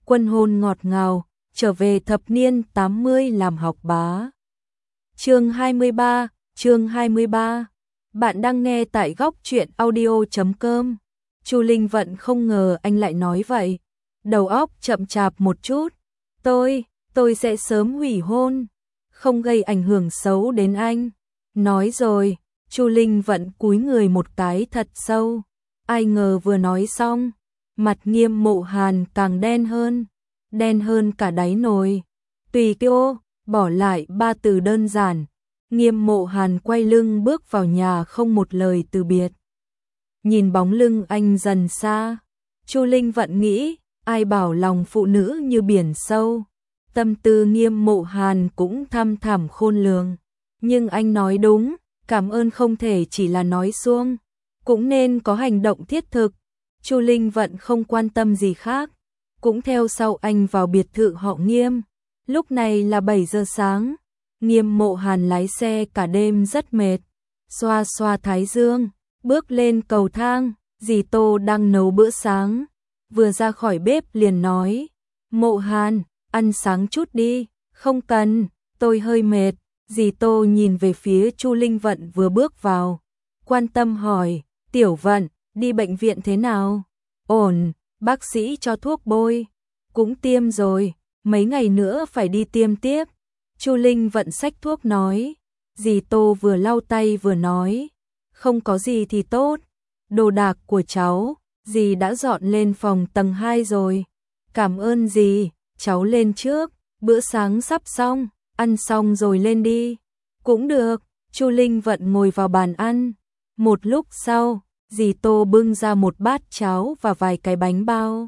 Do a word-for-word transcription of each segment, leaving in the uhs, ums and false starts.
Quân hôn ngọt ngào, trở về thập niên tám mươi làm học bá. Chương hai mươi ba, chương hai mươi ba. Bạn đang nghe tại góc truyện audio chấm com. Chu Linh Vận không ngờ anh lại nói vậy. Đầu óc chậm chạp một chút. Tôi, tôi sẽ sớm hủy hôn, không gây ảnh hưởng xấu đến anh. Nói rồi, Chu Linh Vận cúi người một cái thật sâu. Ai ngờ vừa nói xong, mặt Nghiêm Mộ Hàn càng đen hơn, đen hơn cả đáy nồi. Tùy kêu, bỏ lại ba từ đơn giản. Nghiêm Mộ Hàn quay lưng bước vào nhà không một lời từ biệt. Nhìn bóng lưng anh dần xa, Chu Linh Vận nghĩ, ai bảo lòng phụ nữ như biển sâu. Tâm tư Nghiêm Mộ Hàn cũng thăm thẳm khôn lường. Nhưng anh nói đúng, cảm ơn không thể chỉ là nói suông, cũng nên có hành động thiết thực. Chu Linh Vận không quan tâm gì khác, cũng theo sau anh vào biệt thự họ Nghiêm. Lúc này là bảy giờ sáng, Nghiêm Mộ Hàn lái xe cả đêm rất mệt, xoa xoa thái dương, bước lên cầu thang. Dì Tô đang nấu bữa sáng, vừa ra khỏi bếp liền nói, Mộ Hàn, ăn sáng chút đi. Không cần, tôi hơi mệt. Dì Tô nhìn về phía Chu Linh Vận vừa bước vào, quan tâm hỏi, Tiểu Vận, đi bệnh viện thế nào? Ổn, bác sĩ cho thuốc bôi, cũng tiêm rồi, mấy ngày nữa phải đi tiêm tiếp. Chu Linh Vận xách thuốc nói. Dì Tô vừa lau tay vừa nói, không có gì thì tốt. Đồ đạc của cháu, dì đã dọn lên phòng tầng hai rồi. Cảm ơn dì, cháu lên trước, bữa sáng sắp xong, ăn xong rồi lên đi. Cũng được. Chu Linh Vận ngồi vào bàn ăn. Một lúc sau, dì Tô bưng ra một bát cháo và vài cái bánh bao.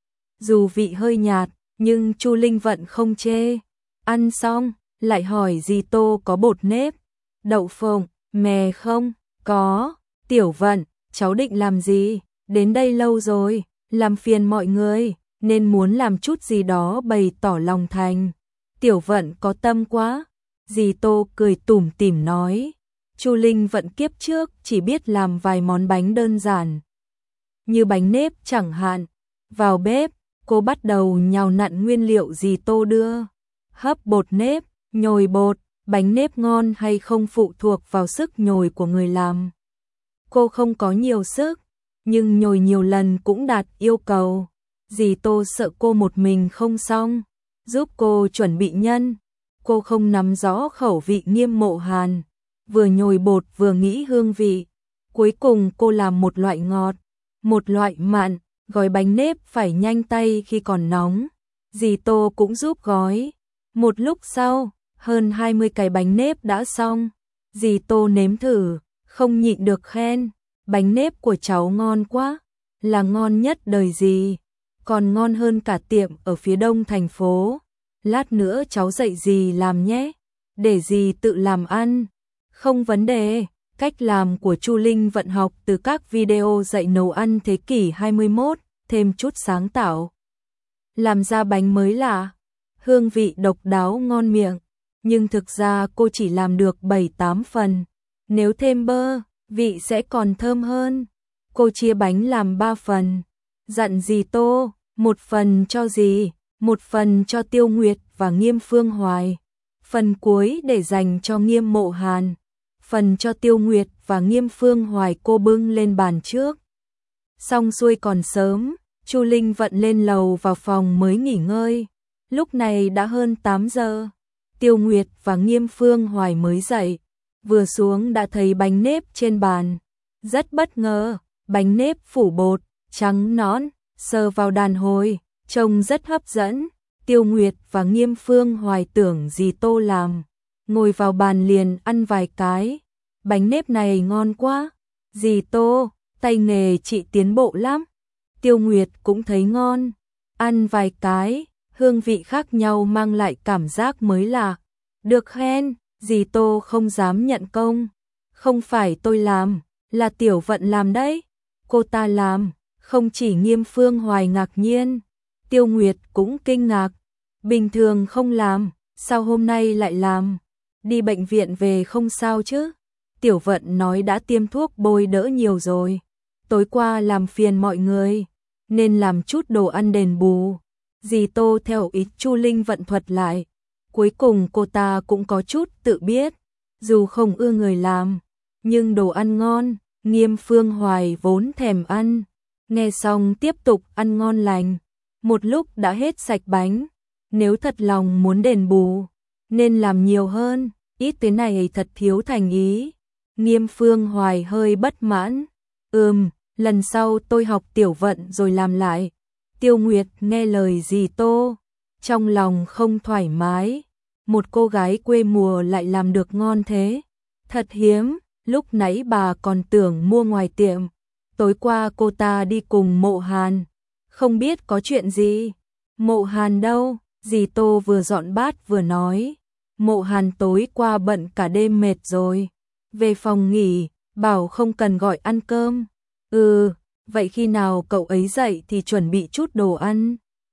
Dù vị hơi nhạt, nhưng Chu Linh Vận không chê. Ăn xong, lại hỏi dì Tô có bột nếp, đậu phộng, mè không? Có. Tiểu Vận, cháu định làm gì? Đến đây lâu rồi, làm phiền mọi người, nên muốn làm chút gì đó bày tỏ lòng thành. Tiểu Vận có tâm quá. Dì Tô cười tủm tỉm nói. Chu Linh Vận kiếp trước chỉ biết làm vài món bánh đơn giản, như bánh nếp chẳng hạn. Vào bếp, cô bắt đầu nhào nặn nguyên liệu dì Tô đưa. Hấp bột nếp, nhồi bột, bánh nếp ngon hay không phụ thuộc vào sức nhồi của người làm. Cô không có nhiều sức, nhưng nhồi nhiều lần cũng đạt yêu cầu. Dì Tô sợ cô một mình không xong, giúp cô chuẩn bị nhân. Cô không nắm rõ khẩu vị Nghiêm Mộ Hàn, vừa nhồi bột vừa nghĩ hương vị. Cuối cùng cô làm một loại ngọt, một loại mặn. Gói bánh nếp phải nhanh tay khi còn nóng, dì Tô cũng giúp gói. Một lúc sau, hơn hai mươi cái bánh nếp đã xong. Dì Tô nếm thử, không nhịn được khen, bánh nếp của cháu ngon quá, là ngon nhất đời dì, còn ngon hơn cả tiệm ở phía đông thành phố. Lát nữa cháu dạy dì làm nhé, để dì tự làm ăn. Không vấn đề. Cách làm của Chu Linh Vận học từ các video dạy nấu ăn thế kỷ hai mươi mốt, thêm chút sáng tạo, làm ra bánh mới lạ, hương vị độc đáo ngon miệng. Nhưng thực ra cô chỉ làm được bảy tám phần, nếu thêm bơ, vị sẽ còn thơm hơn. Cô chia bánh làm ba phần, dặn dì Tô, một phần cho dì, một phần cho Tiêu Nguyệt và Nghiêm Phương Hoài, phần cuối để dành cho Nghiêm Mộ Hàn. Phần cho Tiêu Nguyệt và Nghiêm Phương Hoài cô bưng lên bàn trước. Xong xuôi còn sớm, Chu Linh Vận lên lầu vào phòng mới nghỉ ngơi. Lúc này đã hơn tám giờ. Tiêu Nguyệt và Nghiêm Phương Hoài mới dậy, vừa xuống đã thấy bánh nếp trên bàn. Rất bất ngờ, bánh nếp phủ bột, trắng nõn, sờ vào đàn hồi, trông rất hấp dẫn. Tiêu Nguyệt và Nghiêm Phương Hoài tưởng dì Tô làm, ngồi vào bàn liền ăn vài cái. Bánh nếp này ngon quá. Dì Tô, tay nghề chị tiến bộ lắm. Tiêu Nguyệt cũng thấy ngon. Ăn vài cái, hương vị khác nhau mang lại cảm giác mới lạ. Được khen, dì Tô không dám nhận công. Không phải tôi làm, là Tiểu Vận làm đấy. Cô ta làm. Không chỉ Nghiêm Phương Hoài ngạc nhiên, Tiêu Nguyệt cũng kinh ngạc. Bình thường không làm, sao hôm nay lại làm? Đi bệnh viện về không sao chứ? Tiểu Vận nói đã tiêm thuốc bôi đỡ nhiều rồi. Tối qua làm phiền mọi người, nên làm chút đồ ăn đền bù. Dì Tô theo ý Chu Linh Vận thuật lại. Cuối cùng cô ta cũng có chút tự biết, dù không ưa người làm, nhưng đồ ăn ngon, Nghiêm Phương Hoài vốn thèm ăn. Nghe xong tiếp tục ăn ngon lành, một lúc đã hết sạch bánh. Nếu thật lòng muốn đền bù, nên làm nhiều hơn, ít thế này thật thiếu thành ý. Nghiêm Phương Hoài hơi bất mãn. Ừm, lần sau tôi học tiểu vận rồi làm lại. Tiêu Nguyệt nghe lời dì Tô, trong lòng không thoải mái. Một cô gái quê mùa lại làm được ngon thế, thật hiếm. Lúc nãy bà còn tưởng mua ngoài tiệm. Tối qua cô ta đi cùng Mộ Hàn, không biết có chuyện gì. Mộ Hàn đâu? Dì Tô vừa dọn bát vừa nói. Mộ Hàn tối qua bận cả đêm mệt rồi, về phòng nghỉ, bảo không cần gọi ăn cơm. Ừ, vậy khi nào cậu ấy dậy thì chuẩn bị chút đồ ăn.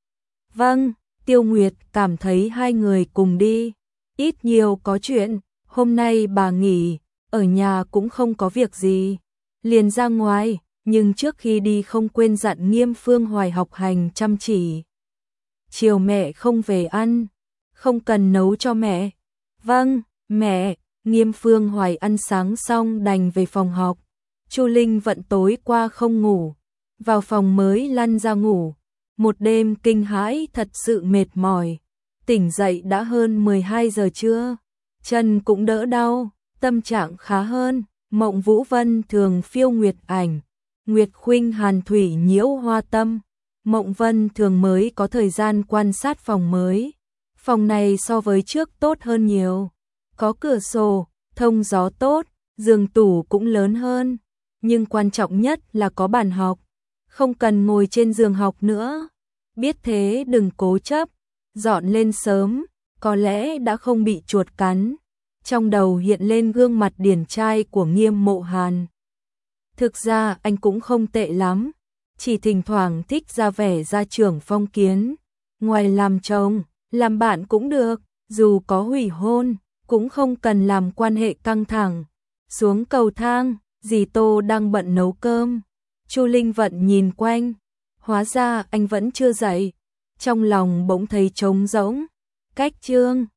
Vâng, Tiêu Nguyệt cảm thấy hai người cùng đi, ít nhiều có chuyện. Hôm nay bà nghỉ, ở nhà cũng không có việc gì, liền ra ngoài, nhưng trước khi đi không quên dặn Nghiêm Phương Hoài học hành chăm chỉ. Chiều mẹ không về ăn, không cần nấu cho mẹ. Vâng, mẹ. Nghiêm Phương Hoài ăn sáng xong đành về phòng học. Chu Linh Vận tối qua không ngủ, vào phòng mới lăn ra ngủ. Một đêm kinh hãi thật sự mệt mỏi, tỉnh dậy đã hơn mười hai giờ trưa, chân cũng đỡ đau, tâm trạng khá hơn. Mộng Vũ Vân thường phiêu nguyệt ảnh, Nguyệt Khuynh Hàn Thủy nhiễu hoa tâm. Mộng Vân thường mới có thời gian quan sát phòng mới. Phòng này so với trước tốt hơn nhiều, có cửa sổ, thông gió tốt, giường tủ cũng lớn hơn, nhưng quan trọng nhất là có bàn học, không cần ngồi trên giường học nữa. Biết thế đừng cố chấp, dọn lên sớm, có lẽ đã không bị chuột cắn. Trong đầu hiện lên gương mặt điển trai của Nghiêm Mộ Hàn. Thực ra anh cũng không tệ lắm, chỉ thỉnh thoảng thích ra vẻ gia trưởng phong kiến. Ngoài làm chồng, làm bạn cũng được, dù có hủy hôn, cũng không cần làm quan hệ căng thẳng. Xuống cầu thang, dì Tô đang bận nấu cơm. Chu Linh Vận nhìn quanh, hóa ra anh vẫn chưa dậy. Trong lòng bỗng thấy trống rỗng. Cách chương